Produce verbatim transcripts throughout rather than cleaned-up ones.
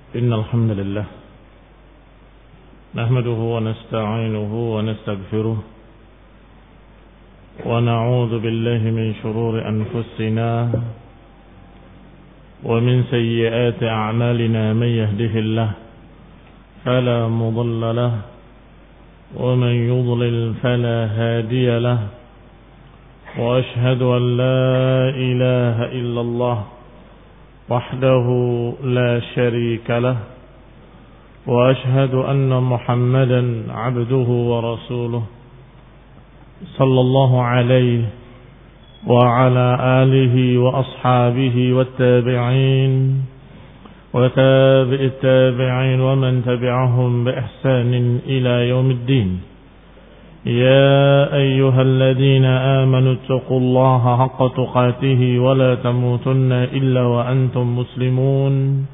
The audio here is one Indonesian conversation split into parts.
إن الحمد لله نحمده ونستعينه ونستغفره ونعوذ بالله من شرور أنفسنا ومن سيئات أعمالنا من يهده الله فلا مضل له ومن يضلل فلا هادي له وأشهد أن لا إله إلا الله وحده لا شريك له وأشهد أن محمدا عبده ورسوله صلى الله عليه وعلى آله وأصحابه والتابعين وتابع التابعين ومن تبعهم بإحسان إلى يوم الدين. يا أيها الذين آمنوا اتقوا الله حق تقاته ولا تموتن إلا وأنتم مسلمون.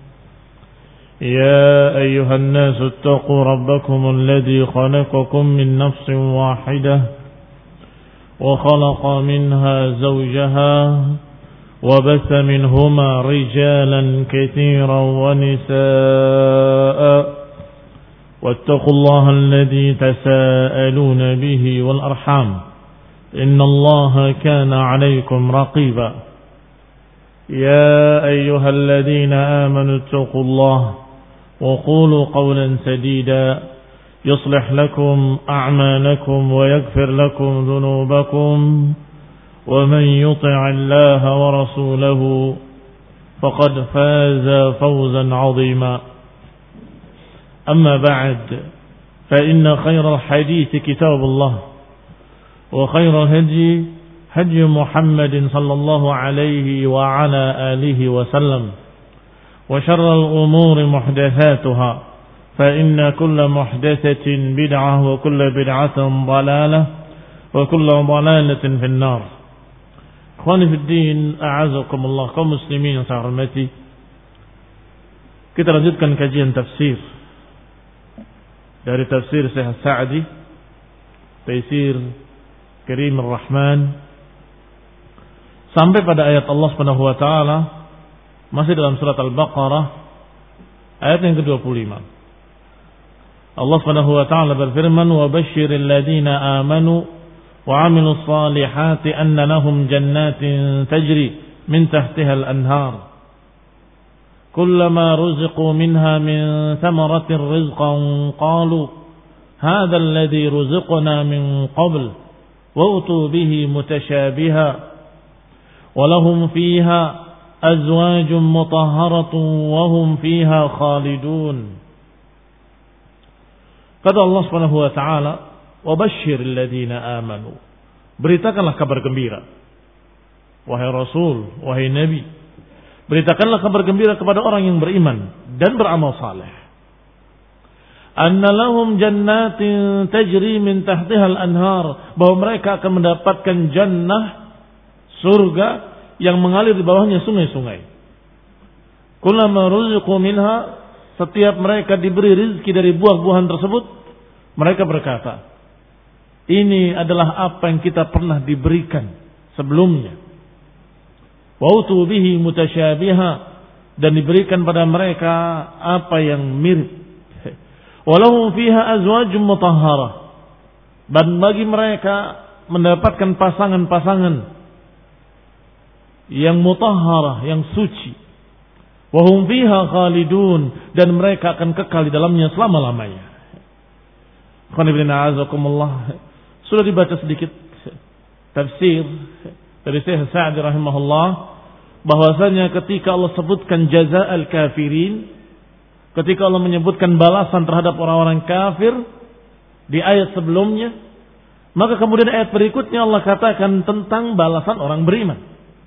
يا أيها الناس اتقوا ربكم الذي خلقكم من نفس واحدة وخلق منها زوجها وبث منهما رجالا كثيرا ونساء واتقوا الله الذي تساءلون به والأرحام إن الله كان عليكم رقيبا. يا أيها الذين آمنوا اتقوا الله وقولوا قولا سديدا يصلح لكم أعمالكم ويغفر لكم ذنوبكم ومن يطع الله ورسوله فقد فاز فوزا عظيما. أما بعد فإن خير الحديث كتاب الله وخير الهدي هدي محمد صلى الله عليه وعلى آله وسلم وشر الأمور محدثاتها فإن كل محدثة بدعة وكل بدعة ضلالة وكل ضلالة في النار. Ikhwani fi din, a'azakumullah, kaum muslimin yang saya hormati. Kita lanjutkan kajian tafsir dari tafsir Syekh Sa'di, Taisir Karim Ar-Rahman, sampai pada ayat Allah Subhanahu wa taala masih dalam surat Al-Baqarah ayat yang kedua puluh lima. Allah Subhanahu wa taala berfirman, "Wa basyiril ladzina amanu wa 'amilus salihati anna lahum jannatin tajri min tahtiha al-anhar. Kullama ruziqu minha min thamaratir rizqan qalu hadha alladhi ruziqna min qabl wa utu bihi mutashabiha wa lahum fiha azwajun mutahharatun wa hum fiha khalidun." Kata Allah Subhanahu wa taala, "Wa basyiril ladzina amanu." Beritakanlah kabar gembira, wahai Rasul, wahai Nabi. Beritakanlah kabar gembira kepada orang yang beriman dan beramal saleh. Anna lahum jannatin tajri min tahtiha al-anhar, bahwa mereka akan mendapatkan jannah, surga yang mengalir di bawahnya sungai-sungai. Kullama ruziqu minha, setiap mereka diberi rizki dari buah-buahan tersebut, mereka berkata, ini adalah apa yang kita pernah diberikan sebelumnya. Wa utu bihi mutasyabiha, dan diberikan pada mereka apa yang mirip. Walahum fiha azwajun mutahharah, dan bagi mereka mendapatkan pasangan-pasangan yang mutahharah, yang suci. Wa hum fiha khalidun, dan mereka akan kekal di dalamnya selama-lamanya. Sudah dibaca sedikit tafsir dari Syekh Sa'di rahimahullah, bahwasanya ketika Allah sebutkan jazaa'al kafirin, ketika Allah menyebutkan balasan terhadap orang-orang kafir di ayat sebelumnya, maka kemudian ayat berikutnya Allah katakan tentang balasan orang beriman.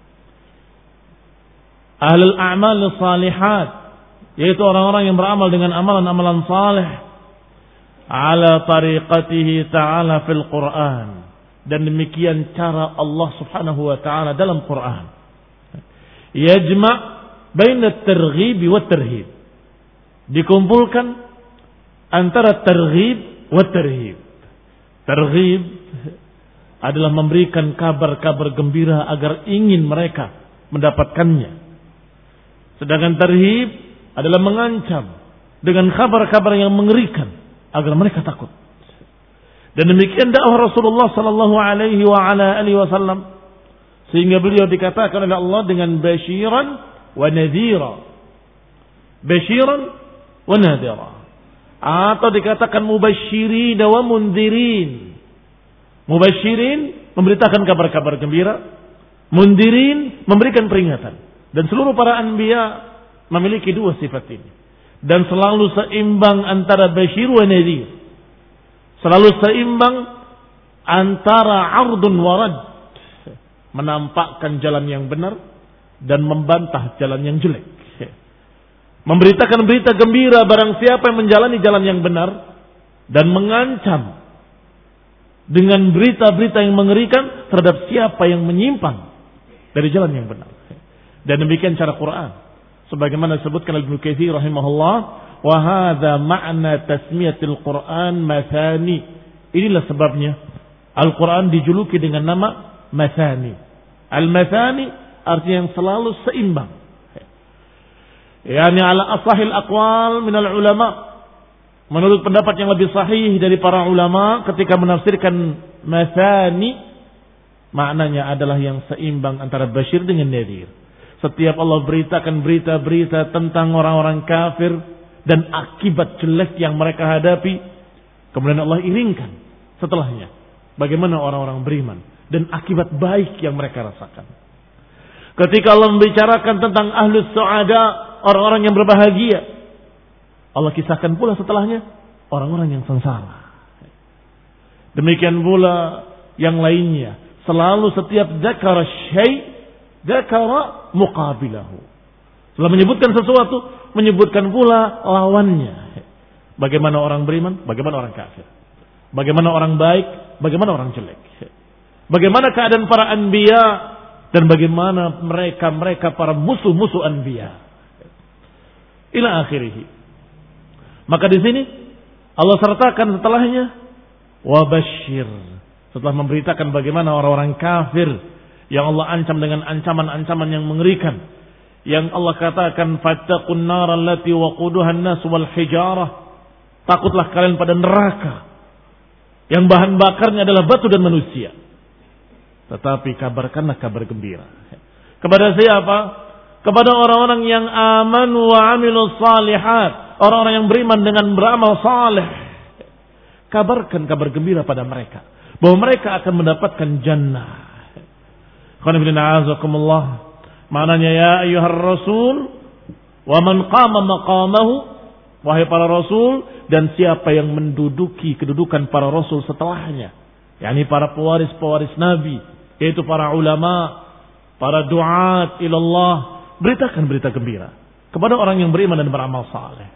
Ahlul a'mal salihat, yaitu orang-orang yang beramal dengan amalan-amalan saleh, ala tariqatihi ta'ala fil Qur'an, dan demikian cara Allah Subhanahu wa taala dalam Quran. Yajma' baina at-targhib wa at-tarhib, dikumpulkan antara targhib wa tarhib. Targhib adalah memberikan kabar-kabar gembira agar ingin mereka mendapatkannya. Sedangkan tarhib adalah mengancam dengan kabar-kabar yang mengerikan agar mereka takut. Dan demikian dakwah Rasulullah sallallahu alaihi wa ala alihi wasallam, sehingga beliau dikatakan oleh Allah dengan basyiran wa nadhira. Basyiran wa nadhira. Atau dikatakan mubasyirin wa mundhirin. Mubasyirin memberitakan kabar-kabar gembira, mundhirin memberikan peringatan. Dan seluruh para anbiya memiliki dua sifat ini. Dan selalu seimbang antara basyir wa nadhir. Selalu seimbang antara ardun wa rad. Menampakkan jalan yang benar dan membantah jalan yang jelek. Memberitakan berita gembira barang siapa yang menjalani jalan yang benar, dan mengancam dengan berita-berita yang mengerikan terhadap siapa yang menyimpang dari jalan yang benar. Dan demikian cara Quran. Sebagaimana disebutkan oleh Ibnu Katsir rahimahullah, wa hadza ma'na tasmiyatil Quran mathani. Inilah sebabnya Al-Quran dijuluki dengan nama mathani. Al-mathani artinya yang selalu seimbang. Yani ala asahil aqwal minal ulama. Menurut pendapat yang lebih sahih dari para ulama ketika menafsirkan mathani, maknanya adalah yang seimbang antara basyir dengan nadhir. Setiap Allah beritakan berita-berita tentang orang-orang kafir dan akibat jelek yang mereka hadapi, kemudian Allah iringkan setelahnya bagaimana orang-orang beriman dan akibat baik yang mereka rasakan. Ketika Allah membicarakan tentang ahlus su'ada, orang-orang yang berbahagia, Allah kisahkan pula setelahnya orang-orang yang sengsara. Demikian pula yang lainnya. Selalu setiap dzakara syai' dzakara muqabilahu. Setelah menyebutkan sesuatu, menyebutkan pula lawannya. Bagaimana orang beriman, bagaimana orang kafir. Bagaimana orang baik, bagaimana orang jelek. Bagaimana keadaan para anbiya dan bagaimana mereka-mereka para musuh-musuh anbiya. Ila akhirih. Maka di sini Allah sertakan setelahnya wabasyir. Setelah memberitakan bagaimana orang-orang kafir yang Allah ancam dengan ancaman-ancaman yang mengerikan, yang Allah katakan fattaqun nar allati waquduha an-nas wal hijarah. Takutlah kalian pada neraka yang bahan bakarnya adalah batu dan manusia. Tetapi kabarkanlah kabar gembira. Kepada siapa? Kepada orang-orang yang aman wa amilus salihat, orang-orang yang beriman dengan beramal saleh. Kabarkan kabar gembira pada mereka bahwa mereka akan mendapatkan jannah. Qul a'azakumullah. Maknanya ya ayyuhar rasul wa man qama maqamahu, wahai para rasul dan siapa yang menduduki kedudukan para rasul setelahnya, yakni para pewaris-pewaris nabi, yaitu para ulama, para duat ilallah, beritakan berita gembira kepada orang yang beriman dan beramal saleh.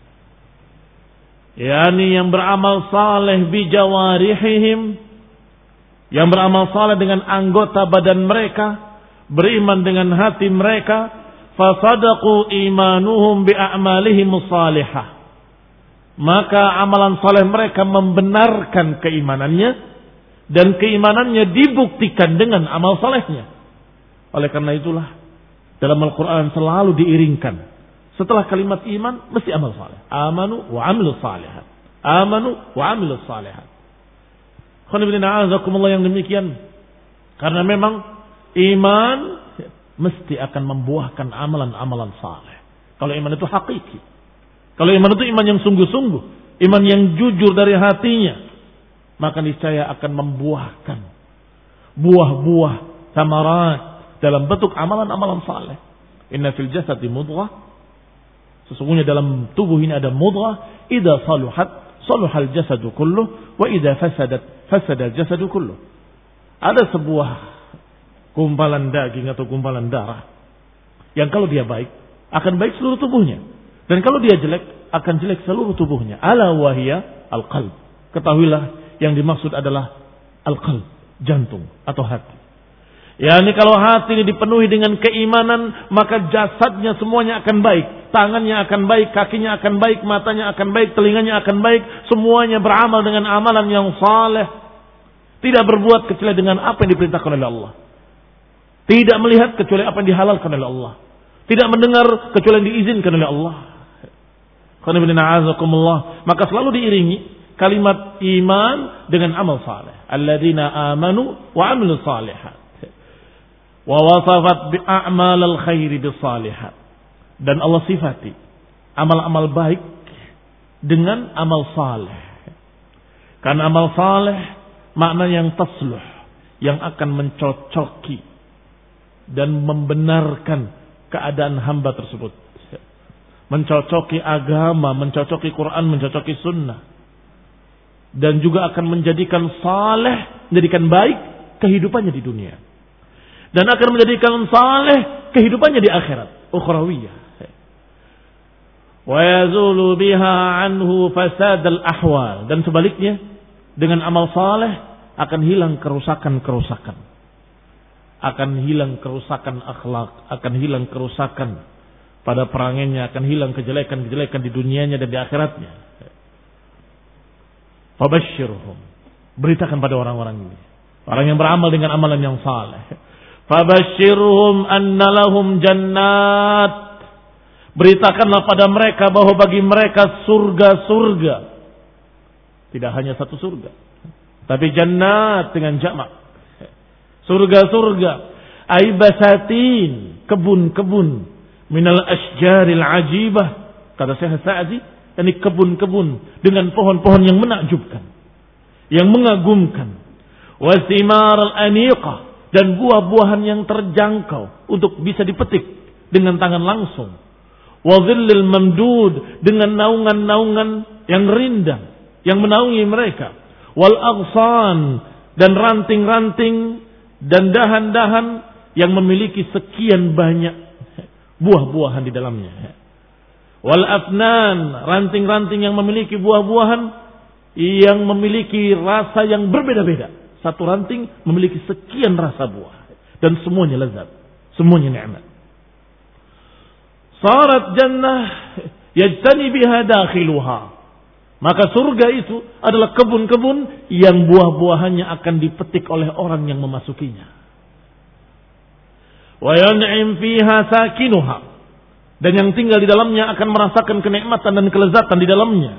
Yani yang beramal saleh bi jawarihim, yang beramal saleh dengan anggota badan mereka, beriman dengan hati mereka, fasadaqu imanuhum bi a'malihim salihah. Maka amalan saleh mereka membenarkan keimanannya dan keimanannya dibuktikan dengan amal salehnya. Oleh karena itulah dalam Al-Quran selalu diiringkan setelah kalimat iman mesti amal saleh. Amanu wa amilus salihat. Amanu wa amilus salihat. Khonibina azakumullah yang demikian. Karena memang iman mesti akan membuahkan amalan-amalan saleh. Kalau iman itu hakiki. Kalau iman itu iman yang sungguh-sungguh, iman yang jujur dari hatinya, maka niscaya akan membuahkan buah-buah samarat dalam bentuk amalan-amalan saleh. Inna fil jasadi mudghah, sesungguhnya dalam tubuh ini ada mudghah, idza saluhat saluhal jasadu kulluh wa idza fasadat fasada jasadu kulluh. Ada sebuah gumpalan daging atau gumpalan darah yang kalau dia baik akan baik seluruh tubuhnya. Dan kalau dia jelek, akan jelek seluruh tubuhnya. Ala wahiyya al-qalb. Ketahuilah yang dimaksud adalah al-qalb, jantung atau hati. Ya, ini kalau hati ini dipenuhi dengan keimanan, maka jasadnya semuanya akan baik. Tangannya akan baik, kakinya akan baik, matanya akan baik, telinganya akan baik. Semuanya beramal dengan amalan yang saleh. Tidak berbuat kecuali dengan apa yang diperintahkan oleh Allah. Tidak melihat kecuali apa yang dihalalkan oleh Allah. Tidak mendengar kecuali yang diizinkan oleh Allah. Maka selalu diiringi kalimat iman dengan amal saleh. Alladzina amanu wa amilus salihat. Wa wasafat bi a'malil khairi bis salihat. Dan Allah sifati amal-amal baik dengan amal saleh. Karena amal saleh makna yang tasluh, yang akan mencocoki dan membenarkan keadaan hamba tersebut. Mencocoki agama, mencocoki Quran, mencocoki sunnah. Dan juga akan menjadikan saleh, menjadikan baik kehidupannya di dunia. Dan akan menjadikan saleh kehidupannya di akhirat, ukhrawiyah. Wa yazulu biha anhu fasad al-ahwal. Dan sebaliknya, dengan amal saleh akan hilang kerusakan-kerusakan. Akan hilang kerusakan akhlak, akan hilang kerusakan pada perangannya, akan hilang kejelekan-kejelekan di dunianya dan di akhiratnya. Fabashshirhum. Beritakan pada orang-orang ini, orang yang beramal dengan amalan yang saleh. Fabashshirhum anna lahum jannat. Beritakanlah pada mereka bahwa bagi mereka surga-surga. Tidak hanya satu surga, tapi jannat dengan jamak. Surga-surga, aibasatin, kebun-kebun, minal asjaril ajibah, kata Syekh Sa'di, ini kebun-kebun dengan pohon-pohon yang menakjubkan, yang mengagumkan, wasimar al-aniqah, dan buah-buahan yang terjangkau untuk bisa dipetik dengan tangan langsung, wadhillil mamdud, dengan naungan-naungan yang rindang yang menaungi mereka, wal aghsan, dan ranting-ranting dan dahan-dahan yang memiliki sekian banyak buah-buahan di dalamnya. Wal afnan, ranting-ranting yang memiliki buah-buahan yang memiliki rasa yang berbeda-beda. Satu ranting memiliki sekian rasa buah dan semuanya lezat, semuanya nikmat. Sarat jannah yajtani biha dakhiluha. Maka surga itu adalah kebun-kebun yang buah-buahannya akan dipetik oleh orang yang memasukinya. Wa yan'im fiha sakinuha. Dan yang tinggal di dalamnya akan merasakan kenikmatan dan kelezatan di dalamnya.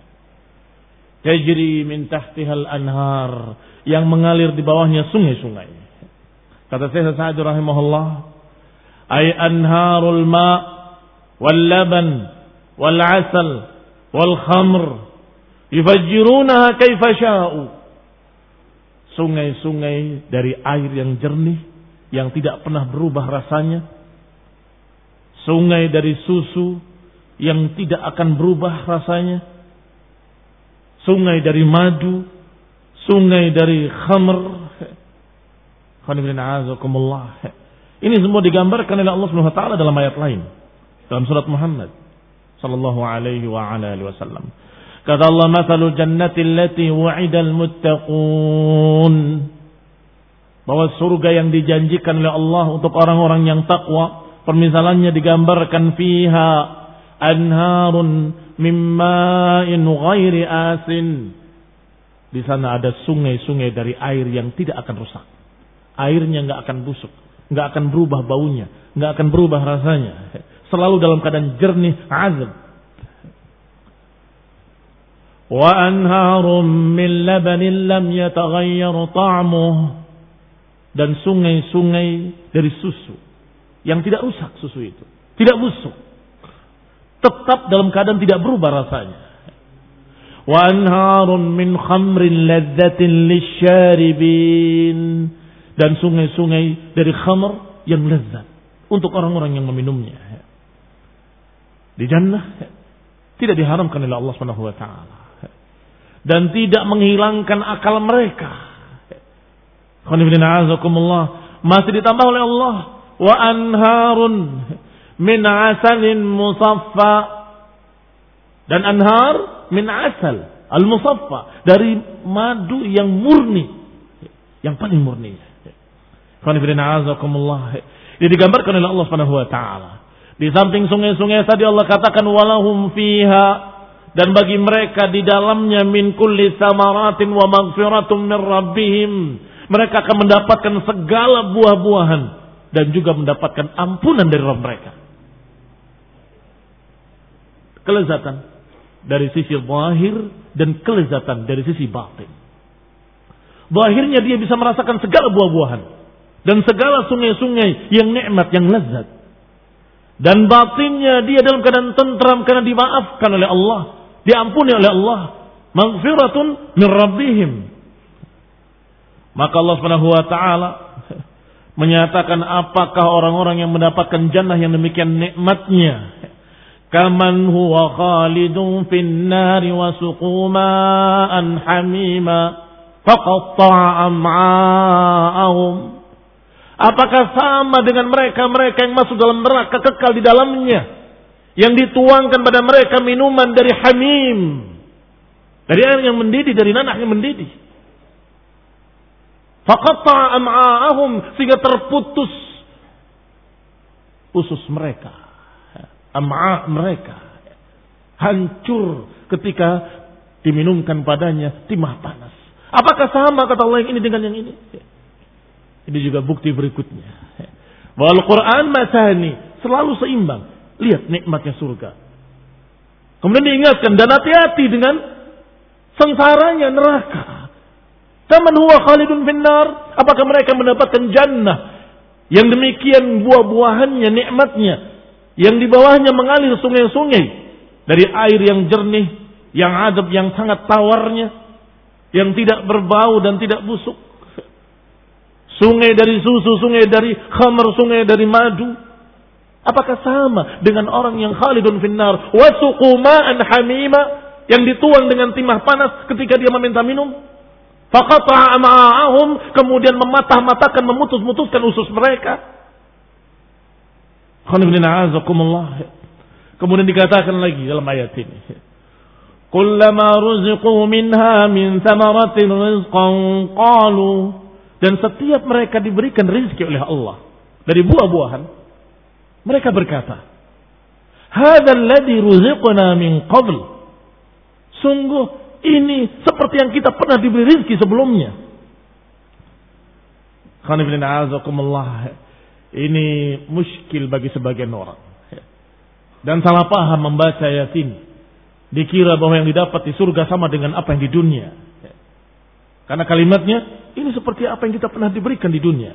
Tajri min tahtihal anhar, yang mengalir di bawahnya sungai-sungai. Kata Syekh Sa'di rahimahullah, ay anharul ma wal laban wal asal wal khamr yufajjirunaha kaifa sya'u. Sungai-sungai dari air yang jernih yang tidak pernah berubah rasanya. Sungai dari susu yang tidak akan berubah rasanya. Sungai dari madu, sungai dari khamr. Ini semua digambarkan oleh Allah Subhanahu wa taala dalam ayat lain. Dalam surat Muhammad sallallahu alaihi wa ala alihi wasallam. Kata Allah, "Matsalul jannati allati wu'idal muttaqun." Bahwa surga yang dijanjikan oleh Allah untuk orang-orang yang takwa, permisalannya digambarkan fiha anharun mimma'in ghairi asin. Di sana ada sungai-sungai dari air yang tidak akan rusak. Airnya enggak akan busuk, enggak akan berubah baunya, enggak akan berubah rasanya. Selalu dalam keadaan jernih, azab. Wa anharum min labanin lam yataghayyar ta'muh. Dan sungai-sungai dari susu yang tidak rusak, susu itu tidak busuk, tetap dalam keadaan tidak berubah rasanya. Wa anharun min khamrin ladzatin lisyaribin. Dan sungai-sungai dari khamr yang lezat untuk orang-orang yang meminumnya. Di jannah tidak diharamkan oleh Allah Subhanahu wa taala dan tidak menghilangkan akal mereka. Masih ditambah oleh Allah, wa anharun min asalin musaffa, dan anhar min asal al musaffa, dari madu yang murni, yang paling murni. Ini digambarkan oleh Allah Subhanahu wa taala. Di samping sungai-sungai tadi Allah katakan walahum fiha, dan bagi mereka di dalamnya min kulli samaratin wa maghfiratum min rabbihim. Mereka akan mendapatkan segala buah-buahan dan juga mendapatkan ampunan dari Rabb mereka. Kelezatan dari sisi zahir dan kelezatan dari sisi batin. Zahirnya dia bisa merasakan segala buah-buahan dan segala sungai-sungai yang nikmat, yang lezat. Dan batinnya dia dalam keadaan tentram karena dimaafkan oleh Allah, diampuni oleh Allah, maghfiratun min rabbihim. Maka Allah Subhanahu wa taala menyatakan apakah orang-orang yang mendapatkan jannah yang demikian nikmatnya, kaman huwa khalidun fin nari wa suquma'an hamima faqatta'a am'a'ahum. Apakah sama dengan mereka-mereka yang masuk dalam neraka kekal di dalamnya, yang dituangkan pada mereka minuman dari hamim, dari air yang mendidih, dari nanah yang mendidih. Faqatta'a am'a'ahum, sehingga terputus usus mereka, am'a mereka hancur ketika diminumkan padanya timah panas. Apakah sama kata Allah yang ini dengan yang ini? Ini juga bukti berikutnya. Bahwa Al-Quran masani selalu seimbang. Lihat nikmatnya surga. Kemudian diingatkan dan hati-hati dengan sengsaranya neraka. Kaman huwa khalidun finnar. Apakah mereka mendapatkan jannah yang demikian buah-buahannya, nikmatnya, yang di bawahnya mengalir sungai-sungai dari air yang jernih, yang adab, yang sangat tawarnya, yang tidak berbau dan tidak busuk. Sungai dari susu, sungai dari khamr, sungai dari madu. Apakah sama dengan orang yang khalidun finnar wa suquma'an hamima, yang dituang dengan timah panas ketika dia meminta minum? Faqata'a am'a'ahum, kemudian mematah-matahkan, memutus-mutuskan usus mereka. Kemudian dikatakan lagi dalam ayat ini, kullama ruziqu minha min thamaratin rizqan qalu, dan setiap mereka diberikan rezeki oleh Allah dari buah-buahan, mereka berkata, hadzal ladzi ruziqna min qabl, sungguh ini seperti yang kita pernah diberi rezeki sebelumnya. Ini muskil bagi sebagian orang dan salah paham membaca ayat ini, dikira bahwa yang didapat di surga sama dengan apa yang di dunia. Karena kalimatnya ini seperti apa yang kita pernah diberikan di dunia.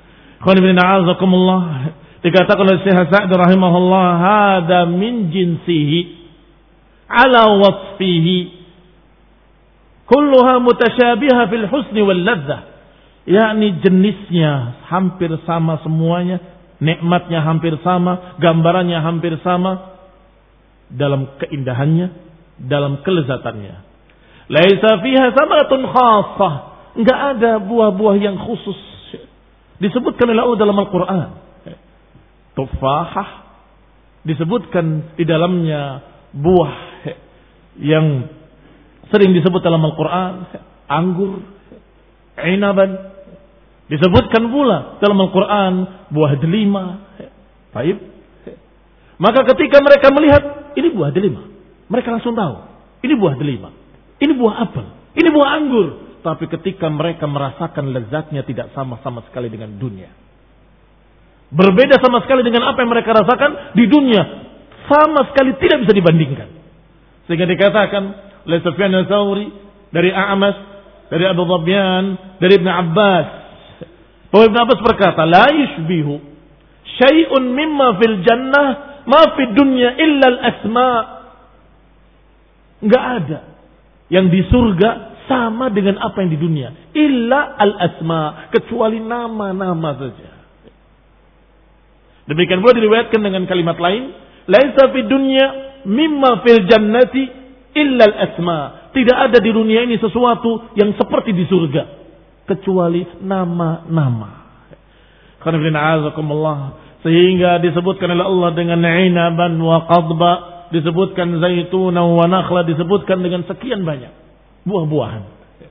Dikatakan oleh Syekh Sa'd rahimahullah, hada min jinsihi ala wasfihi kulluha mutasyabiha fil husni wal ladzah. Yakni jenisnya hampir sama semuanya, nikmatnya hampir sama, gambarannya hampir sama dalam keindahannya, dalam kelezatannya. Laisa fiha samatun khassah, enggak ada buah-buah yang khusus disebutkan oleh Allah dalam Al-Qur'an. Tufahah disebutkan di dalamnya buah yang sering disebut dalam Al-Qur'an, anggur, inaban, disebutkan pula dalam Al-Quran buah delima. Baik. Maka ketika mereka melihat ini buah delima, mereka langsung tahu ini buah delima, ini buah apel, ini buah anggur. Tapi ketika mereka merasakan lezatnya tidak sama-sama sekali dengan dunia. Berbeda sama sekali dengan apa yang mereka rasakan di dunia. Sama sekali tidak bisa dibandingkan. Sehingga dikatakan oleh Sufyan al-Thawri, dari A'mas, dari Abu Dhabyan, dari Ibn Abbas, bahwa Ibn Abbas berkata, la yushbihu syai'un mimma fil jannah ma fid dunya illa al-asma'. Enggak ada yang di surga sama dengan apa yang di dunia, illa al-asma', kecuali nama-nama saja. Demikian pula diriwayatkan dengan kalimat lain, laisa fid dunya mimma fil jannati illa al-asma'. Tidak ada di dunia ini sesuatu yang seperti di surga kecuali nama-nama. Sehingga disebutkan oleh Allah dengan inaban wa qadba, disebutkan zaituna wa nakhla, disebutkan dengan sekian banyak buah-buahan.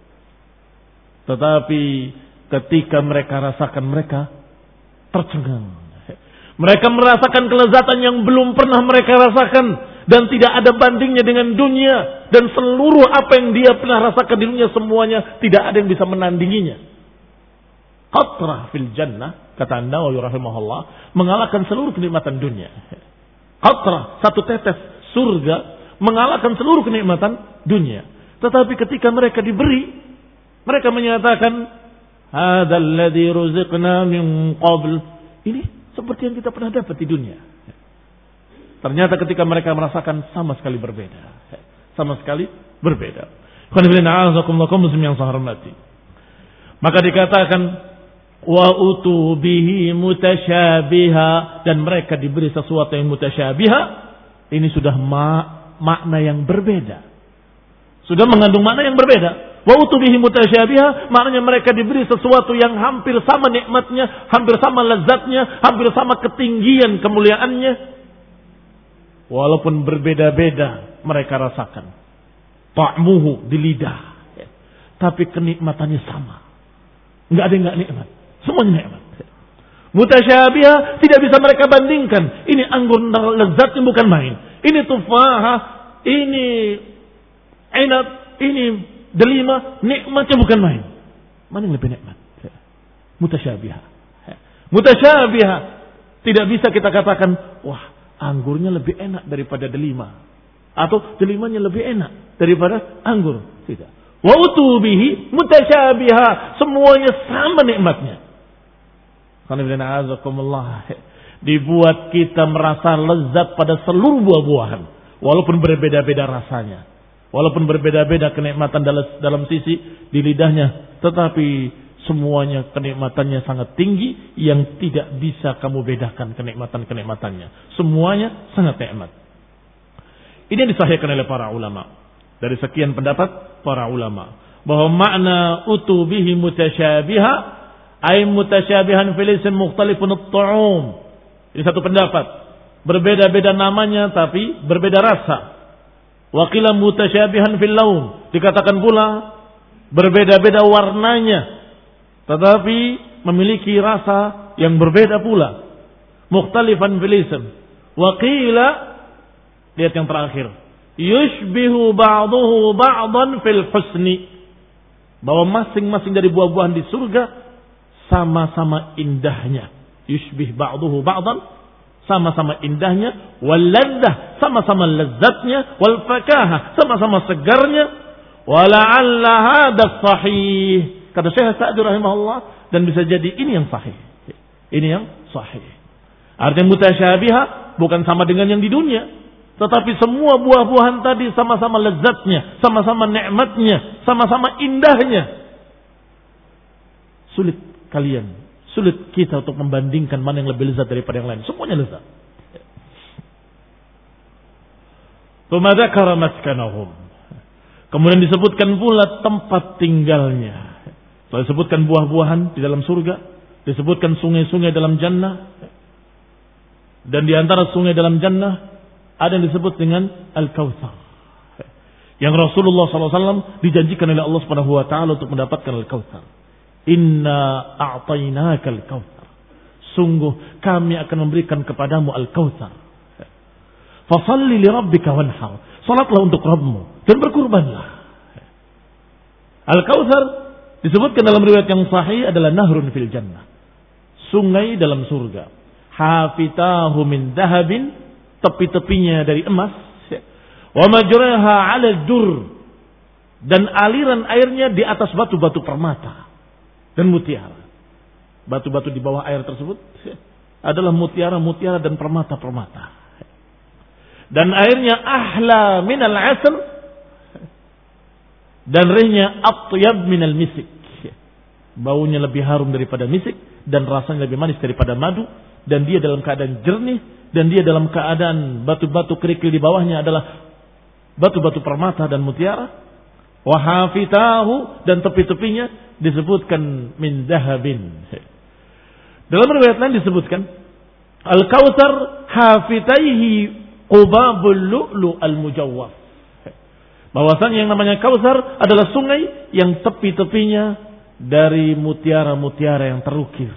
Tetapi ketika mereka rasakan, mereka tercengang. Mereka merasakan kelezatan yang belum pernah mereka rasakan dan tidak ada bandingnya dengan dunia, dan seluruh apa yang dia pernah rasakan di dunia semuanya tidak ada yang bisa menandinginya. Qatrah fil jannah, kata An-Nawawi rahimahullah, mengalahkan seluruh kenikmatan dunia. Qatrah, satu tetes surga, mengalahkan seluruh kenikmatan dunia. Tetapi ketika mereka diberi, mereka menyatakan, hadzal ladzi ruziqna min qabl. Ini seperti yang kita pernah dapat di dunia. Ternyata ketika mereka merasakan sama sekali berbeda. Sama sekali berbeda. Maka dikatakan wa utu bihi mutasyabiha, dan mereka diberi sesuatu yang mutasyabiha. Ini sudah ma- makna yang berbeda. Sudah mengandung makna yang berbeda. Wa utu bihi mutasyabiha, maknanya mereka diberi sesuatu yang hampir sama nikmatnya, hampir sama lezatnya, hampir sama ketinggian kemuliaannya. Walaupun berbeda-beda mereka rasakan. Ta'muhu di lidah. Tapi kenikmatannya sama. Enggak ada yang enggak nikmat. Semuanya nikmat. Mutasyabiha tidak bisa mereka bandingkan. Ini anggur lezatnya bukan main. Ini tufaha, ini inab, ini delima, nikmatnya bukan main. Mana yang lebih nikmat? Mutasyabiha. Mutasyabiha. Tidak bisa kita katakan, wah, anggurnya lebih enak daripada delima. Atau delimanya lebih enak daripada anggur. Tidak. Wa utubihi mutasyabiha. Semuanya sama nikmatnya. Dibuat kita merasa lezat pada seluruh buah-buahan. Walaupun berbeda-beda rasanya. Walaupun berbeda-beda kenikmatan dalam, dalam sisi di lidahnya. Tetapi semuanya kenikmatannya sangat tinggi yang tidak bisa kamu bedakan kenikmatan-kenikmatannya. Semuanya sangat nikmat. Ini yang disahihkan oleh para ulama. Dari sekian pendapat para ulama. Bahwa makna utubihi mutasyabiha. Ay mutasyabihan fil ism mukhtalifun at-ta'um. Ini satu pendapat. Berbeda-beda namanya tapi berbeda rasa. Wa qila mutasyabihan fil laun. Dikatakan pula berbeda-beda warnanya. Tetapi memiliki rasa yang berbeda pula. Mukhtalifan fil ism. Wa qila, lihat yang terakhir, yushbihu ba'duhu ba'dan fil husni. Bahwa masing-masing dari buah-buahan di surga sama-sama indahnya. Yushbih ba'duhu ba'dan, sama-sama indahnya. Wal laddah, sama-sama lezatnya. Wal fakahah, sama-sama segarnya. Wala'alla hadha sahih. Kata Syekh Sa'di rahimahullah, dan bisa jadi ini yang sahih. Ini yang sahih. Artinya mutasyabiha bukan sama dengan yang di dunia, tetapi semua buah-buahan tadi sama-sama lezatnya, sama-sama nikmatnya, sama-sama indahnya. Sulit kalian, sulit kita untuk membandingkan mana yang lebih lezat daripada yang lain. Semuanya lezat. Tsumma dzakara maskanahum. Kemudian disebutkan pula tempat tinggalnya. Setelah disebutkan buah-buahan di dalam surga, disebutkan sungai-sungai dalam jannah, dan di antara sungai dalam jannah ada yang disebut dengan Al-Kautsar, yang Rasulullah shallallahu alaihi wasallam dijanjikan oleh Allah Subhanahu wa taala untuk mendapatkan Al-Kautsar. Inna a'tainaka Al-Kautsar. Sungguh kami akan memberikan kepadamu Al-Kautsar. Fasalli li rabbika wanhar. Salatlah untuk Rabbmu dan berkurbanlah. Al-Kautsar disebutkan dalam riwayat yang sahih adalah nahrun fil jannah. Sungai dalam surga. Hafitahu min dahabin, tepi-tepinya dari emas. Wa majraha 'ala dur, dan aliran airnya di atas batu-batu permata dan mutiara. Batu-batu di bawah air tersebut adalah mutiara-mutiara dan permata-permata. Dan airnya ahla minal 'asr, dan rihnya atyab minal misik. Baunya lebih harum daripada misik, dan rasanya lebih manis daripada madu, dan dia dalam keadaan jernih, dan dia dalam keadaan batu-batu kerikil di bawahnya adalah batu-batu permata dan mutiara. Wa hafitahu, dan tepi-tepinya disebutkan min dahabin. Dalam riwayat lain disebutkan Al-Kautsar hafitaihi qubabul lu'lu al-mujawwaf. Bahwasanya yang namanya Kautsar adalah sungai yang tepi-tepinya dari mutiara-mutiara yang terukir.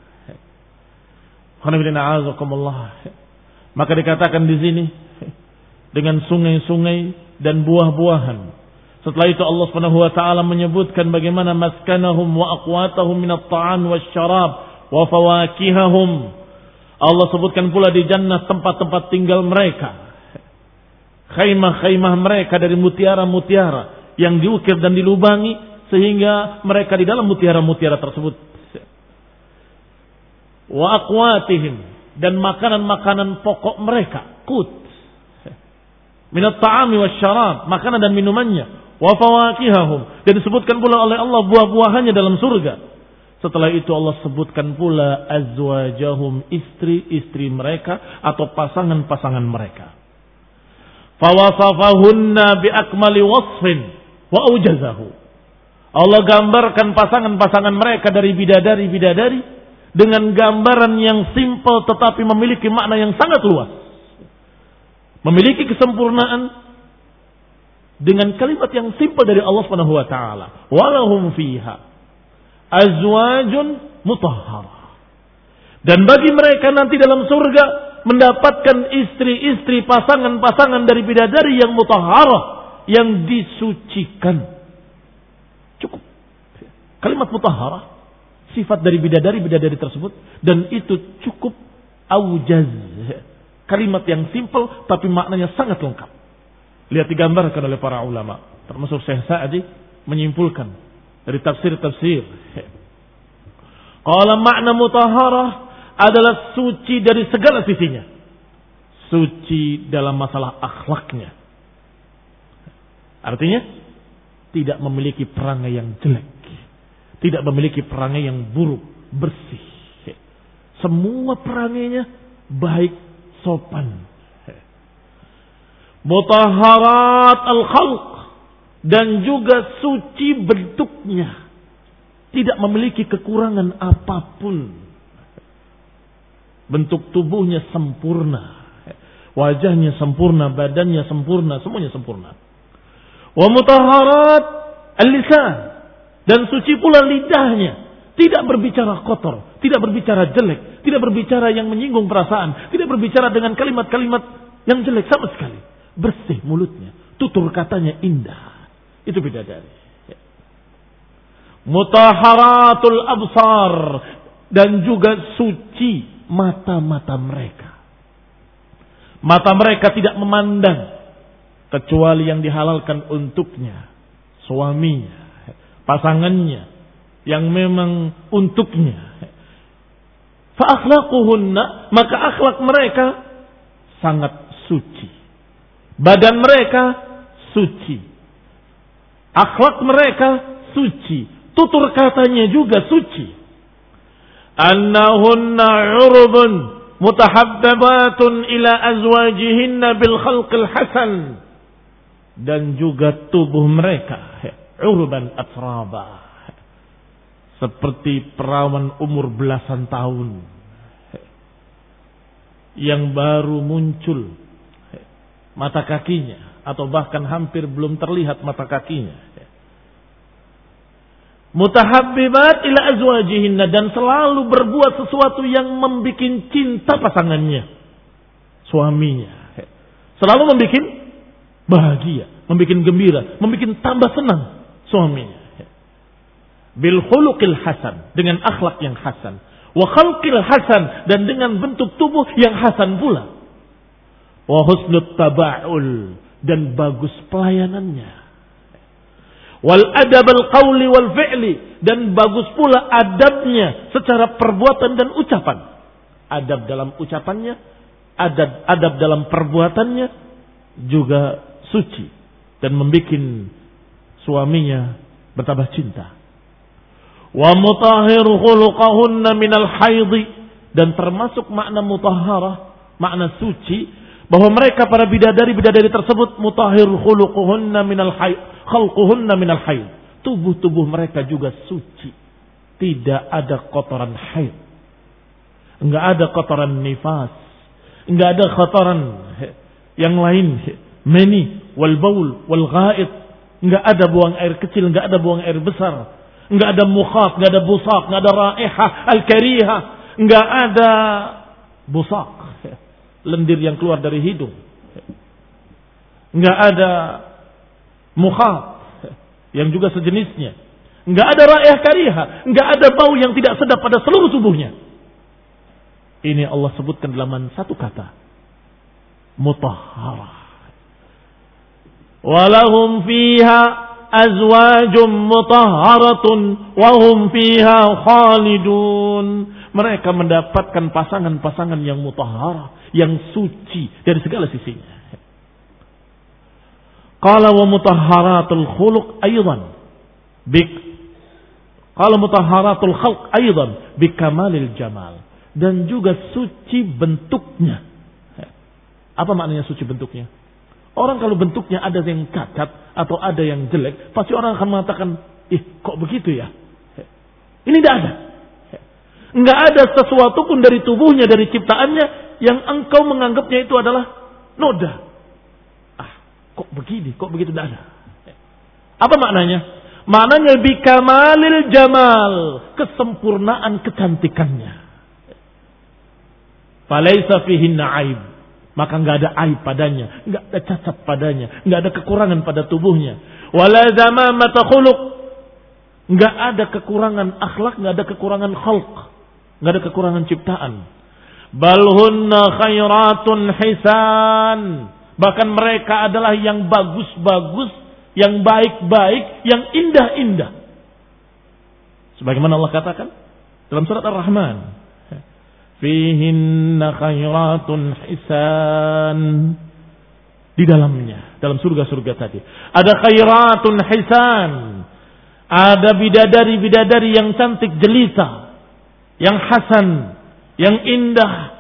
Maka dikatakan di sini dengan sungai-sungai dan buah-buahan. Setelah itu Allah Subhanahu wa taala menyebutkan bagaimana maskanahum wa aqwatahum minat ta'am wasyarab wa fawakihahum. Allah sebutkan pula di jannah tempat-tempat tinggal mereka khaimah-khaimah mereka dari mutiara-mutiara yang diukir dan dilubangi sehingga mereka di dalam mutiara-mutiara tersebut. Wa aqwatihim, dan makanan-makanan pokok mereka, qut. Minat ta'ami wasyarab, makanan dan minumannya. Wa fawakihahum, dan disebutkan pula oleh Allah buah-buahannya dalam surga. Setelah itu Allah sebutkan pula azwajahum, istri-istri mereka atau pasangan-pasangan mereka. Fawasafahunna biakmali wasfin wa aujazahu. Allah gambarkan pasangan-pasangan mereka dari bidadari-bidadari dengan gambaran yang simpel tetapi memiliki makna yang sangat luas. Memiliki kesempurnaan dengan kalimat yang simpel dari Allah Subhanahu wa taala. Walahum fiha azwajun mutahharah. Dan bagi mereka nanti dalam surga mendapatkan istri-istri, pasangan-pasangan dari bidadari yang mutahharah, yang disucikan. Cukup. Kalimat mutahharah, sifat dari bidadari-bidadari tersebut, dan itu cukup aujaz. Kalimat yang simpel tapi maknanya sangat lengkap. Lihat digambarkan oleh para ulama, termasuk Syekh Sa'di menyimpulkan dari tafsir-tafsir. Qala makna mutahharah adalah suci dari segala sisinya. Suci dalam masalah akhlaknya. Artinya tidak memiliki perangai yang jelek, tidak memiliki perangai yang buruk, bersih. Semua perangainya baik, sopan. Mutahharat al-khalq, dan juga suci bentuknya, tidak memiliki kekurangan apapun. Bentuk tubuhnya sempurna, wajahnya sempurna, badannya sempurna, semuanya sempurna. Wa mutahharat al-lisan, dan suci pula lidahnya, tidak berbicara kotor, tidak berbicara jelek, tidak berbicara yang menyinggung perasaan, tidak berbicara dengan kalimat-kalimat yang jelek sama sekali. Bersih mulutnya, tutur katanya indah. Itu bidadari. Mutahharatul absar, dan juga suci mata-mata mereka. Mata mereka tidak memandang kecuali yang dihalalkan untuknya, suaminya, pasangannya, yang memang untuknya. Fa akhlaquhunna, maka akhlak mereka sangat suci. Badan mereka suci. Akhlak mereka suci. Tutur katanya juga suci. Annahunna urubun mutahabbabatun ila azwajihinna bil khalqil hasan. Dan juga tubuh mereka uruban atraba, seperti perawan umur belasan tahun yang baru muncul mata kakinya, atau bahkan hampir belum terlihat mata kakinya. Mutahabbibat ila azwajihinna, dan selalu berbuat sesuatu yang membuat cinta pasangannya, suaminya. Selalu membuat bahagia, membuat gembira, membuat tambah senang suaminya. Bil khuluqil hasan, dengan akhlak yang hasan. Wa khalqil hasan, dan dengan bentuk tubuh yang hasan pula. Wa husnut taba'ul, dan bagus pelayanannya. Wal adab al qawli wal fi'li, dan bagus pula adabnya secara perbuatan dan ucapan. Adab dalam ucapannya, adab adab dalam perbuatannya juga suci, dan membuat suaminya bertambah cinta. Wa mutahhir khuluqahunna minal haidhi, dan termasuk makna mutahharah, makna suci, bahwa mereka para bidadari-bidadari tersebut mutahhir khuluquhunna minal haid, khalquhunna minal haid. Tubuh-tubuh mereka juga suci. Tidak ada kotoran haid. Enggak ada kotoran nifas. Enggak ada kotoran yang lain, mani wal baul wal ghaid. Enggak ada buang air kecil, enggak ada buang air besar. Enggak ada mukhat, enggak ada busak, enggak ada raihah al-karihah, enggak ada busak, lendir yang keluar dari hidung. Enggak ada mukhat yang juga sejenisnya. Enggak ada raihah karihah, enggak ada bau yang tidak sedap pada seluruh tubuhnya. Ini Allah sebutkan dalam satu kata, mutahharah. Walahum fiha azwajum mutahharatun wa hum fiha khalidun. Mereka mendapatkan pasangan-pasangan yang mutahharah, yang suci dari segala sisinya. Qala wa mutahharatul khuluq aidan bik qala mutahharatul khalq aidan bikamalil jamal, dan juga suci bentuknya. Apa maknanya suci bentuknya? Orang kalau bentuknya ada yang cacat atau ada yang jelek, pasti orang akan mengatakan, ih kok begitu ya? Ini tidak ada. Enggak ada sesuatu pun dari tubuhnya, dari ciptaannya yang engkau menganggapnya itu adalah noda. Ah, kok begini, kok begitu, tidak ada. Apa maknanya? Maknanya bikamalil jamal, kesempurnaan kecantikannya. Falaisa fihinna aib, maka enggak ada aib padanya, enggak ada cacat padanya, enggak ada kekurangan pada tubuhnya. Wala zamamata khuluq, enggak ada kekurangan akhlak, enggak ada kekurangan khalq, enggak ada kekurangan ciptaan. Bal hunna khairatun hisan, bahkan mereka adalah yang bagus-bagus, yang baik-baik, yang indah-indah. Sebagaimana Allah katakan dalam surat Ar-Rahman, fihinna khairatun hisan. Di dalamnya, dalam surga-surga tadi, ada khairatun hisan, ada bidadari-bidadari yang cantik jelita, yang hasan, yang indah.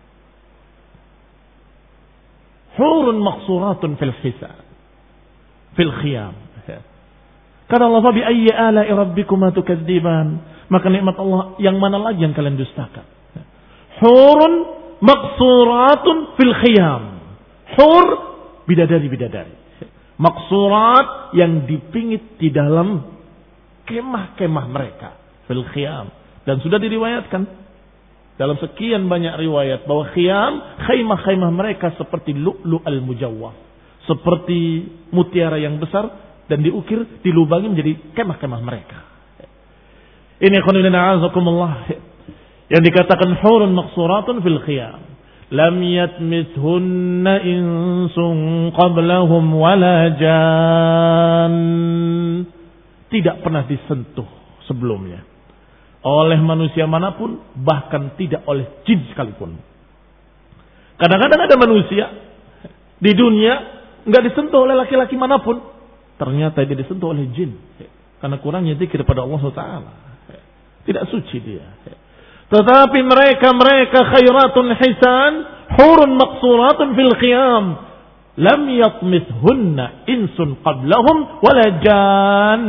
Hurun maqsuratun fil hisan, fil khiyam. Kata Allah, fa bi ayyi ala'i rabbikuma tukadziban, maka nikmat Allah yang mana lagi yang kalian dustakan? Hurun maqsuratun fil khiyam. Hur, bidadari-bidadari. Maqsurat, yang dipingit di dalam kemah-kemah mereka. Fil khiyam. Dan sudah diriwayatkan dalam sekian banyak riwayat bahwa khiyam, khaimah-khaimah mereka seperti lu'lu' al-mujawwaf, seperti mutiara yang besar dan diukir, dilubangi menjadi kemah-kemah mereka. Ini khonilina azakumullah, yang dikatakan hurun maqsuratun fil khiyam, lam yatmithunna insun qablahum wala jan, tidak pernah disentuh sebelumnya oleh manusia manapun, bahkan tidak oleh jin sekalipun. Kadang-kadang ada manusia di dunia enggak disentuh oleh laki-laki manapun, ternyata dia disentuh oleh jin karena kurangnya zikir pada Allah subhanahu wa taala. Tidak suci dia. Tetapi mereka-mereka khairatun hisan, hurun maqsuratun fil khiyam, lam yatmithunna insun qablahum wala jan.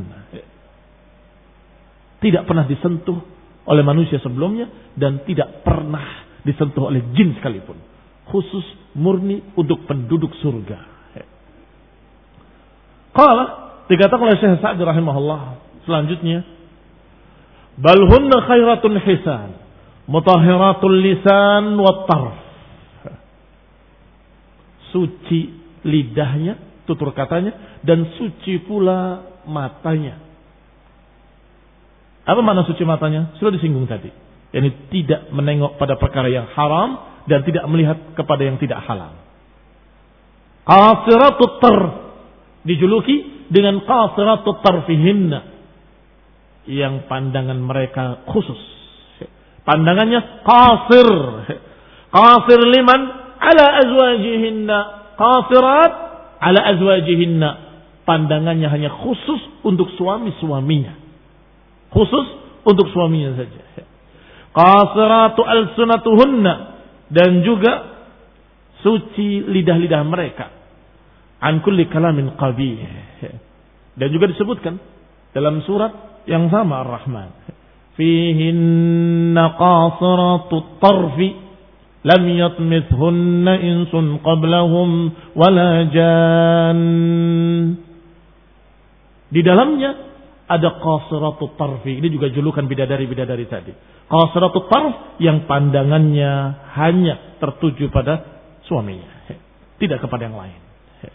Tidak pernah disentuh oleh manusia sebelumnya dan tidak pernah disentuh oleh jin sekalipun. Khusus murni untuk penduduk surga. Qala, dikatakan oleh Syekh Sa'di rahimahullah selanjutnya, bal hunna khairatun hisan, mutahhiratul lisan wat tarf. Suci lidahnya, tutur katanya, dan suci pula matanya. Apa makna suci matanya? Sudah disinggung tadi. Yani tidak menengok pada perkara yang haram dan tidak melihat kepada yang tidak halal. Qasiratut tarf, dijuluki dengan qasiratut tarfihinna, yang pandangan mereka khusus. Pandangannya qasir. Qasir liman ala azwajihinna. Qasirat ala azwajihinna. Pandangannya hanya khusus untuk suami-suaminya. Khusus untuk suaminya saja. Qasiratu alsunatuhunna, dan juga suci lidah-lidah mereka an kulli kalamin qabih. Dan juga disebutkan dalam surat yang sama Ar-Rahman, fihinna qasiratut tarfi lam yatmithunna insun qablahum wala jan. Di dalamnya ada qasiratut tarfi. Ini juga julukan bidadari-bidadari tadi. Qasiratut tarf, yang pandangannya hanya tertuju pada suaminya, tidak kepada yang lain.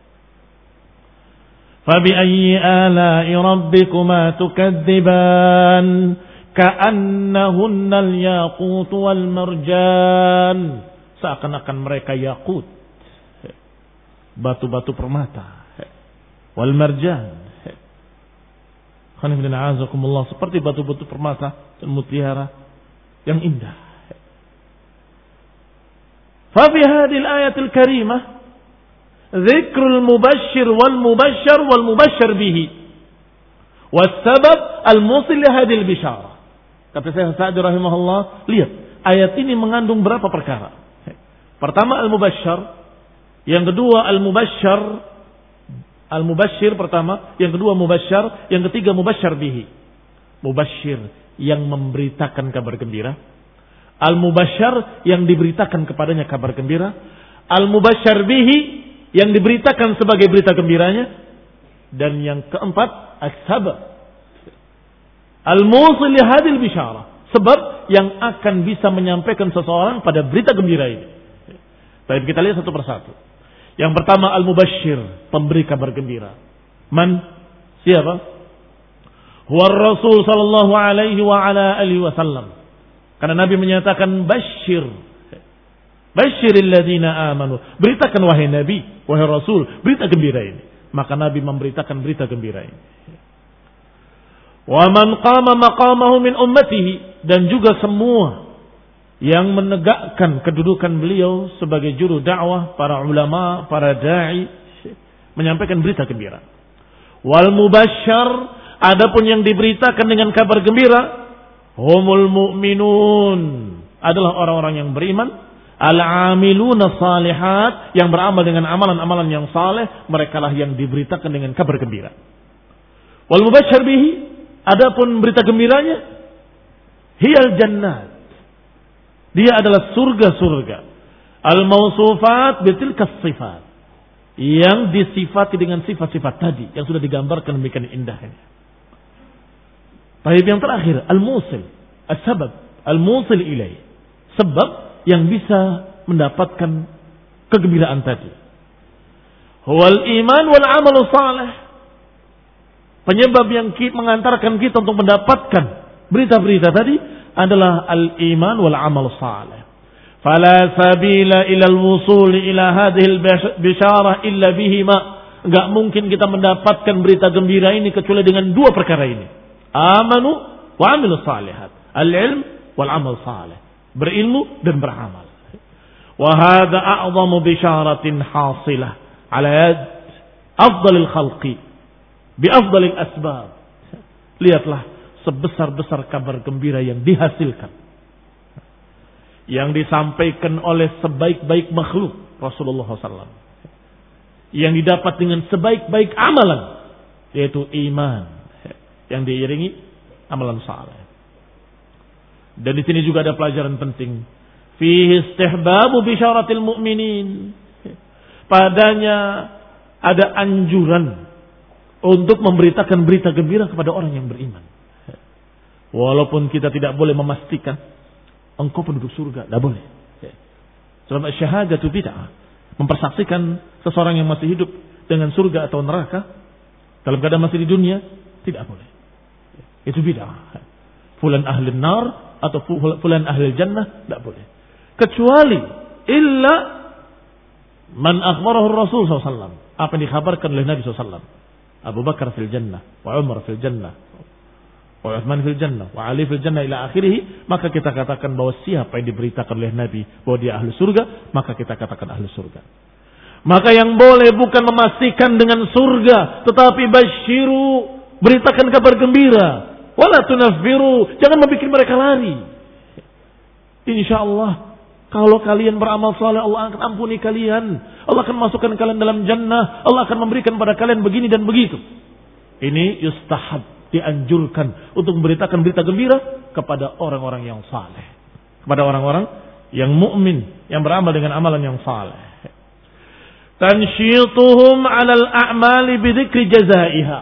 Fabi ayyi ala'i rabbikuma tukadziban ka'annahunna al-yaqut wal marjan. Seakan-akan mereka yakut, batu-batu permata, wal marjan. Seperti batu-batu permata dan mutiara yang indah. Fa fi hadhihi al-ayatil karimah dzikrul mubashshir wal mubashshar wal mubashshar bihi was sabab al-musil li hadhihi al-bisyarah. Kata Syekh Sa'di rahimahullah, lihat, ayat ini mengandung berapa perkara. Pertama al-mubashshar, yang kedua al-mubashshar, al-mubashshir pertama, yang kedua mubashshar, yang ketiga mubashshar bihi. Mubashshir yang memberitakan kabar gembira, al-mubashshar yang diberitakan kepadanya kabar gembira, al-mubashshar bihi yang diberitakan sebagai berita gembiranya, dan yang keempat as-sabab al-musil li hadhil bisyarah, sebab yang akan bisa menyampaikan seseorang pada berita gembira ini. Baik, kita lihat satu persatu. Yang pertama al-mubashshir, pemberi kabar gembira. Man? Siapa? Huwa Rasul sallallahu alaihi wa ala alihi wasallam. Karena Nabi menyatakan basyir. Basyiril ladzina amanu. Beritakan wahai Nabi, wahai Rasul, berita gembira ini. Maka Nabi memberitakan berita gembira ini. Wa man qama maqamahu min ummatihi, dan juga semua yang menegakkan kedudukan beliau sebagai juru dakwah, para ulama, para da'i, menyampaikan berita gembira. Wal mubashshar, adapun yang diberitakan dengan kabar gembira, humul mu'minun, adalah orang-orang yang beriman, al-amiluna salihat, yang beramal dengan amalan-amalan yang saleh, merekalah yang diberitakan dengan kabar gembira. Wal mubashshar bihi, adapun berita gembiranya, hiyal jannat, dia adalah surga-surga. Al-mausufat bitilkas sifat, yang disifati dengan sifat-sifat tadi yang sudah digambarkan demikian indahnya. Baik, yang terakhir al-musil, as-sabab al-musil ilaih, sebab yang bisa mendapatkan kegembiraan tadi. Huwal iman wal amal salih, penyebab yang mengantarkan kita untuk mendapatkan berita-berita tadi adalah al-iman wal amal salih. Fala sabila ila al-wusul ila hadhihi al-bisyarah illa bihima. Enggak mungkin kita mendapatkan berita gembira ini kecuali dengan dua perkara ini. Amanu wa amilu salihat. Al-ilm wal amal salih. Berilmu dan beramal. Wa hadha a'zamu bisyaratin hasilah ala yad afdalil khalqi bi afdalil asbab. Lihatlah sebesar-besar kabar gembira yang dihasilkan, yang disampaikan oleh sebaik-baik makhluk Rasulullah shallallahu alaihi wasallam, yang didapat dengan sebaik-baik amalan, yaitu iman yang diiringi amalan saleh. Dan di sini juga ada pelajaran penting, fihi istihbabu bisyaratil mu'minin, padanya ada anjuran untuk memberitakan berita gembira kepada orang yang beriman. Walaupun kita tidak boleh memastikan engkau penduduk surga, tidak boleh. Sebab syahadatu bid'ah, mempersaksikan seseorang yang masih hidup dengan surga atau neraka dalam keadaan masih di dunia, tidak boleh. Itu bid'ah. Fulan ahli nar atau fulan ahli jannah, tidak boleh. Kecuali illa man akhbarahu Rasul sallallahu alaihi wasallam, apa yang dikhabarkan oleh Nabi sallallahu alaihi wasallam. Abu Bakar fil jannah, wa Umar fil jannah, wa Uthman fil jannah, wa Ali fil jannah ila akhirih, maka kita katakan bahwa siapa yang diberitakan oleh Nabi bahwa dia ahli surga, maka kita katakan ahli surga. Maka yang boleh bukan memastikan dengan surga, tetapi basyiru, beritakan kabar gembira, wala tunaffiru, jangan membuat mereka lari. Insyaallah kalau kalian beramal saleh, Allah akan ampuni kalian, Allah akan masukkan kalian dalam jannah, Allah akan memberikan pada kalian begini dan begitu. Ini yustahab, dianjurkan untuk memberitakan berita gembira kepada orang-orang yang saleh, kepada orang-orang yang mukmin, yang beramal dengan amalan yang saleh. Tansyituhum 'alal a'mali bidzikri jazaiha.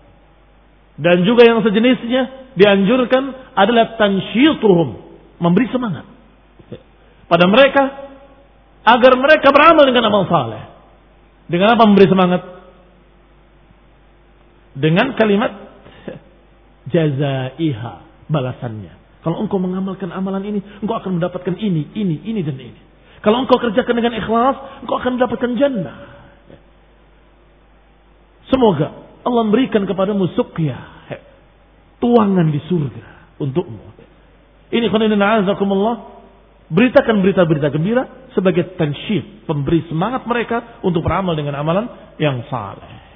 Dan juga yang sejenisnya dianjurkan adalah tansyituhum, memberi semangat pada mereka agar mereka beramal dengan amal saleh. Dengan apa memberi semangat? Dengan kalimat jazaiha, balasannya. Kalau engkau mengamalkan amalan ini, engkau akan mendapatkan ini, ini, ini dan ini. Kalau engkau kerjakan dengan ikhlas, engkau akan mendapatkan jannah. Semoga Allah memberikan kepadamu suqya, tuangan di surga untukmu. Ini khonidina azakumullah. Beritakan berita-berita gembira sebagai tansyid, pemberi semangat mereka untuk beramal dengan amalan yang saleh.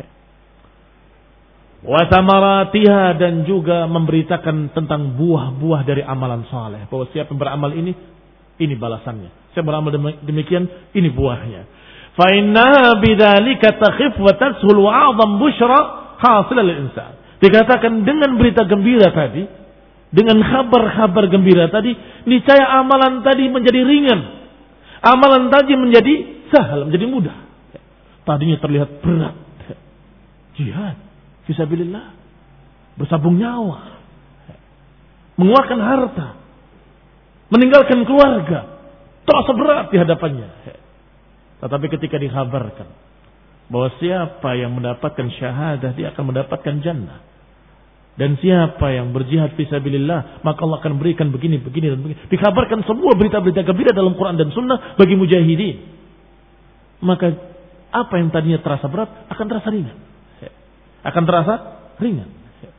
Wa thamaratiha, dan juga memberitakan tentang buah-buah dari amalan saleh. Bahwa siapa yang beramal ini, ini balasannya. Siapa beramal demikian, ini buahnya. Fa inna bidzalika takhif wa tashul wa 'azam busyra hasil lil insan. Dikatakan dengan berita gembira tadi, dengan kabar-kabar gembira tadi, niscaya amalan tadi menjadi ringan. Amalan tadi menjadi sahal, menjadi mudah. Tadinya terlihat berat. Jihad fisabilillah, bersabung nyawa, mengeluarkan harta, meninggalkan keluarga, terasa berat di hadapannya. Tetapi ketika dikabarkan bahwa siapa yang mendapatkan syahadah, dia akan mendapatkan jannah. Dan siapa yang berjihad fisabilillah, maka Allah akan berikan begini, begini, dan begini. Dikabarkan semua berita-berita gembira dalam Quran dan Sunnah bagi mujahidin. Maka apa yang tadinya terasa berat akan terasa ringan. Akan terasa ringan.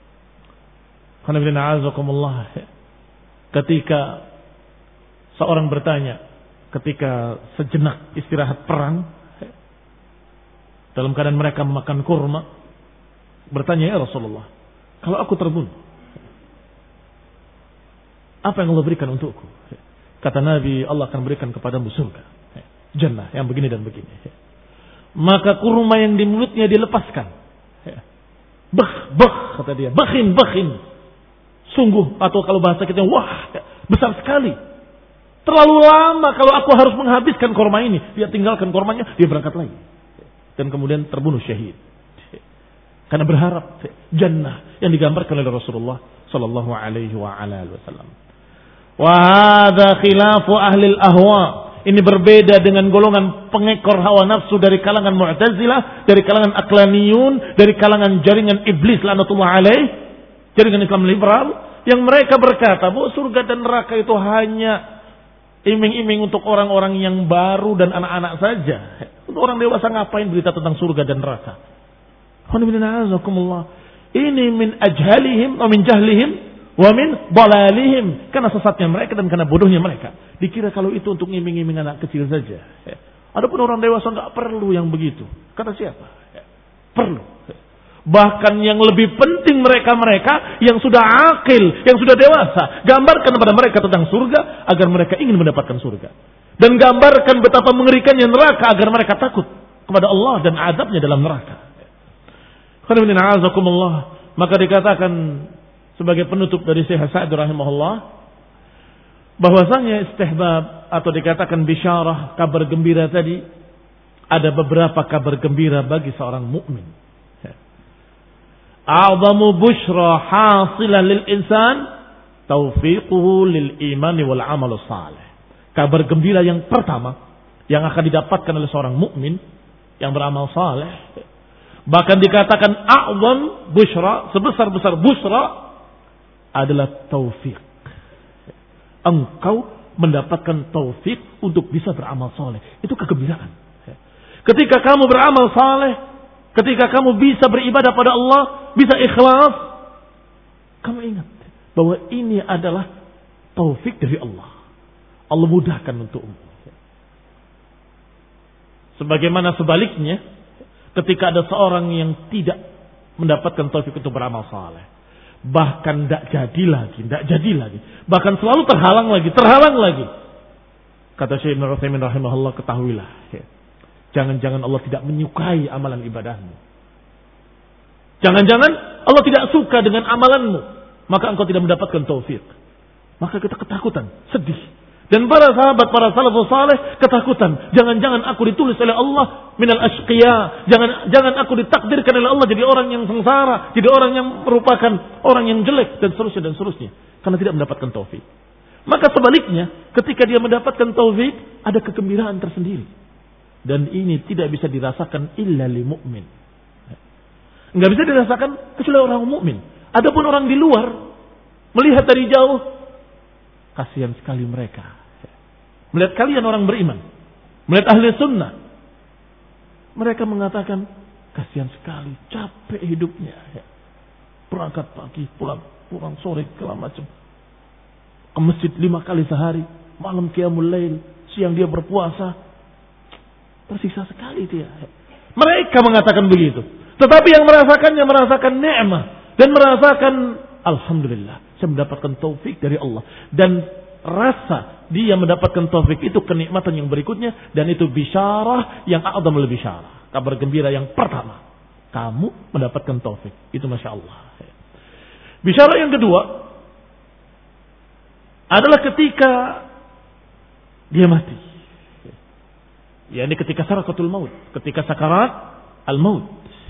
Ketika seorang bertanya, ketika sejenak istirahat perang, dalam keadaan mereka memakan kurma, bertanya, ya Rasulullah, kalau aku terbunuh, apa yang Allah berikan untukku? Kata Nabi, Allah akan berikan kepadamu surga, jannah yang begini dan begini. Maka kurma yang di mulutnya dilepaskan. Bah, bah, kata dia, bakhin, bakhin. Sungguh, atau kalau bahasa kita, wah, besar sekali. Terlalu lama kalau aku harus menghabiskan kurma ini. Dia tinggalkan kurmanya, dia berangkat lagi. Dan kemudian terbunuh syahid. Karena berharap jannah yang digambarkan oleh Rasulullah sallallahu alaihi wa ala alihi wasallam. Wa hadza khilafu ahli al-ahwa. Ini berbeda dengan golongan pengekor hawa nafsu dari kalangan Mu'tazilah, dari kalangan Aqlaniyun, dari kalangan jaringan iblis laknatullah alaih, jaringan Islam liberal, yang mereka berkata bahwa surga dan neraka itu hanya iming-iming untuk orang-orang yang baru dan anak-anak saja. Untuk orang dewasa ngapain berita tentang surga dan neraka? Ini min ajhalihim wa min jahlihim wa min dalalihim, karena sesatnya mereka dan karena bodohnya mereka. Dikira kalau itu untuk ngiming-ngiming anak kecil saja. Adapun orang dewasa enggak perlu yang begitu. Kata siapa? Perlu. Bahkan yang lebih penting mereka-mereka yang sudah akil, yang sudah dewasa, gambarkan kepada mereka tentang surga agar mereka ingin mendapatkan surga. Dan gambarkan betapa mengerikannya neraka agar mereka takut kepada Allah dan azabnya dalam neraka. Maka dikatakan sebagai penutup dari Syekh Sa'd rahimahullah bahwasanya istihbab atau dikatakan bisyarah, kabar gembira tadi, ada beberapa kabar gembira bagi seorang mukmin. A'zamu busyra hasilan lil insan taufiquhu lil imani wal amal salih. Kabar gembira yang pertama yang akan didapatkan oleh seorang mukmin yang beramal saleh, bahkan dikatakan a'zam busyra, sebesar-besar busra adalah taufik. Engkau mendapatkan taufik untuk bisa beramal saleh. Itu kegembiraan. Ketika kamu beramal saleh, ketika kamu bisa beribadah pada Allah, bisa ikhlas, kamu ingat bahwa ini adalah taufik dari Allah. Allah mudahkan untukmu. Sebagaimana sebaliknya, ketika ada seorang yang tidak mendapatkan taufik untuk beramal saleh, bahkan tidak jadi lagi, tidak jadi lagi, bahkan selalu terhalang lagi, terhalang lagi. Kata Syekh Ibnu Utsaimin rahimahullah, ketahuilah, ya, jangan-jangan Allah tidak menyukai amalan ibadahmu. Jangan-jangan Allah tidak suka dengan amalanmu, maka engkau tidak mendapatkan taufik. Maka kita ketakutan, sedih. Dan para sahabat, para salafus saleh ketakutan. Jangan-jangan aku ditulis oleh Allah minal ashqiya. Jangan jangan aku ditakdirkan oleh Allah jadi orang yang sengsara, jadi orang yang merupakan orang yang jelek dan seterusnya dan seterusnya. Karena tidak mendapatkan taufik. Maka sebaliknya, ketika dia mendapatkan taufik, ada kegembiraan tersendiri. Dan ini tidak bisa dirasakan illa li mu'min. Enggak bisa dirasakan kecuali orang mukmin. Adapun orang di luar melihat dari jauh, kasihan sekali mereka. Melihat kalian orang beriman, melihat ahli sunnah, mereka mengatakan Kasihan sekali, capek hidupnya. Berangkat pagi, pulang, pulang sore, segala macam. Ke masjid lima kali sehari, malam qiyamul lail, siang dia berpuasa. Tersiksa sekali dia. Mereka mengatakan begitu. Tetapi yang merasakannya merasakan nikmat dan merasakan alhamdulillah, saya mendapatkan taufik dari Allah. Dan rasa dia mendapatkan taufik itu kenikmatan yang berikutnya, dan itu bisyarah yang a'zamul bisyarah. Kabar gembira yang pertama, kamu mendapatkan taufik. Itu Masya Allah. Bisyarah yang kedua adalah ketika dia mati. Ya, ini ketika sarakatul maut, ketika sakarat al-maut.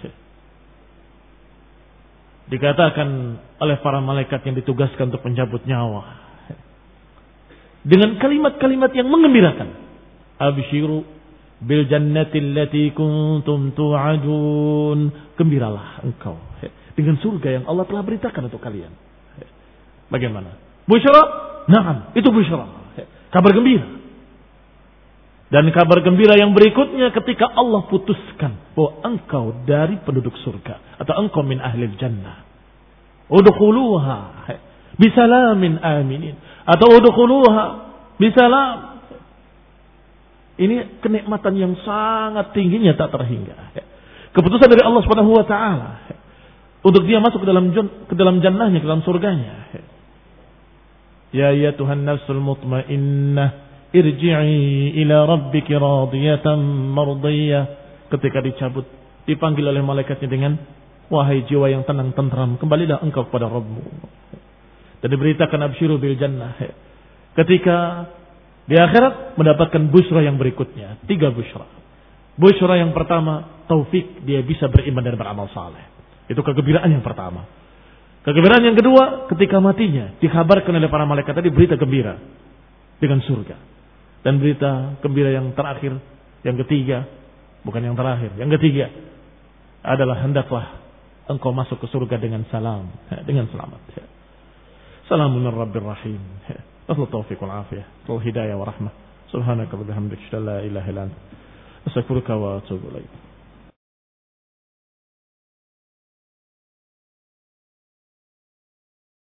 Dikatakan oleh para malaikat yang ditugaskan untuk mencabut nyawa dengan kalimat-kalimat yang menggembirakan. Abshiru bil jannati allati kuntum tu'adun. Gembiralah engkau dengan surga yang Allah telah beritakan untuk kalian. Bagaimana? Busyra? Naam, itu busyra. Kabar gembira. Dan kabar gembira yang berikutnya ketika Allah putuskan bahwa engkau dari penduduk surga atau engkau min ahlil jannah. Udkhuluha bisalamin aminin atau udkhuluha bisalam. Ini kenikmatan yang sangat tingginya tak terhingga. Keputusan dari Allah Subhanahu wa taala untuk dia masuk ke dalam ke dalam jannahnya, ke dalam surganya. Ya ya Tuhan nafsul mutmainnah irji'i ila rabbiki radiyatan mardiyah. Ketika dicabut, dipanggil oleh malaikatnya dengan wahai jiwa yang tenang tentram, kembalilah engkau kepada Rabbmu. Dan diberitakan absyiru bil jannah. Ketika di akhirat mendapatkan busra yang berikutnya, tiga busra. Busra yang pertama, taufik, dia bisa beriman dan beramal saleh. Itu kegembiraan yang pertama. Kegembiraan yang kedua, ketika matinya dikabarkan oleh para malaikat tadi berita gembira dengan surga. Dan berita gembira yang terakhir, yang ketiga, bukan yang terakhir, yang ketiga adalah hendaklah engkau masuk ke surga dengan salam, dengan selamat. Salamun rabbir rahim. Wassalamu taufiq wal afiyah, wal hidayah wa rahmah. Subhanaka wa bihamdika, la ilaha illa anta, astaghfiruka wa atubu ilaik.